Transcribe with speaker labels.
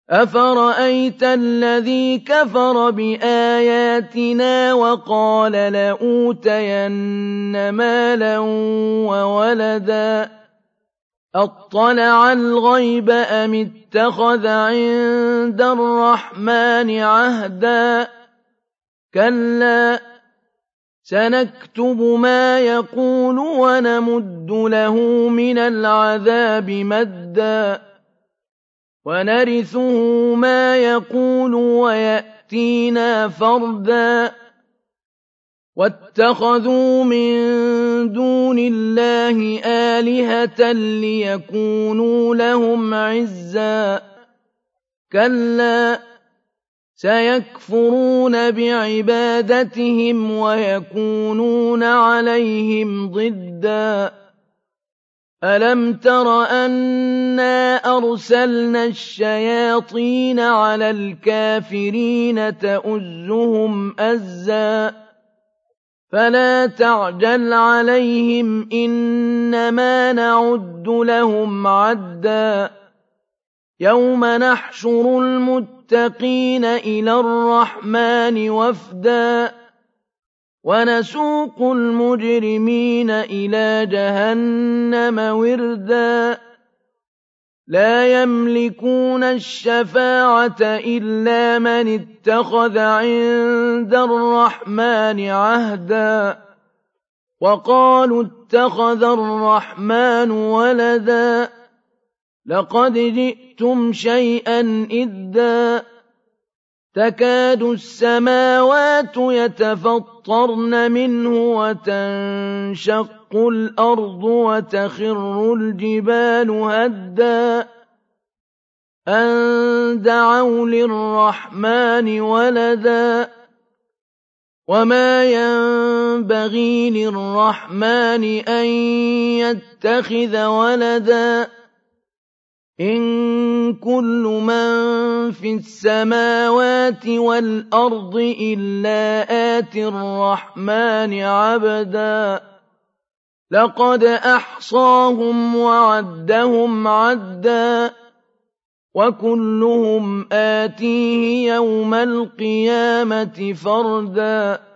Speaker 1: أَفَرَأَيْتَ الَّذِي كَفَرَ بِآيَاتِنَا وَقَالَ لَأُوتَيَنَّ مَالًا وَوَلَدًا أَطَّلَعَ الْغَيْبَ أَمِ اتَّخَذَ عِندَ الرَّحْمَٰنِ عَهْدًا كَلَّا سَنَكْتُبُ مَا يَقُولُ وَنَمُدُّ لَهُ مِنَ الْعَذَابِ مَدًّا وَنَرِثُهُ مَا يَقُولُ وَيَأْتِينَا فَرْدًا وَاتَّخَذُوا مِن دُونِ اللَّهِ آلِهَةً لِّيَكُونُوا لَهُمْ عِزًّا كَلَّا سَيَكْفُرُونَ بِعِبَادَتِهِمْ وَيَكُونُونَ عَلَيْهِمْ ضِدًّا أَلَمْ تَرَ أَنَّا أَرْسَلْنَا الشَّيَاطِينَ عَلَى الْكَافِرِينَ تَؤُزُّهُمْ أَزًّا فَلَا تَعْجَلْ عَلَيْهِمْ إِنَّمَا نَعُدُّ لَهُمْ عَدًّا يَوْمَ نَحْشُرُ الْمُتَّقِينَ إِلَى الرَّحْمَٰنِ وَفْدًا وَنَسُوقُ الْمُجْرِمِينَ إِلَىٰ جَهَنَّمَ وِرْدًا لَّا يَمْلِكُونَ الشَّفَاعَةَ إِلَّا مَنِ اتَّخَذَ عِندَ الرَّحْمَٰنِ عَهْدًا وَقَالُوا اتَّخَذَ الرَّحْمَٰنُ وَلَدًا لَّقَدْ جِئْتُمْ شَيْئًا إِدًّا تَكَادُ السَّمَاوَاتُ يَتَفَطَّرْنَ مِنْهُ وَتَنشَقُّ الْأَرْضُ وَتَخِرُّ الْجِبَالُ هَدًّا أَن دَعَوْا لِلرَّحْمَٰنِ وَلَدًا وَمَا يَنبَغِي لِلرَّحْمَٰنِ أَن يَتَّخِذَ وَلَدًا إِن كُلُّ مَن فِي السَّمَاوَاتِ وَالْأَرْضِ إِلَّا آتِي الرَّحْمَٰنِ عَبْدًا لَّقَدْ أَحْصَاهُمْ وَعَدَّهُمْ عَدًّا وَكُلُّهُمْ آتِيهِ يَوْمَ الْقِيَامَةِ فَرْدًا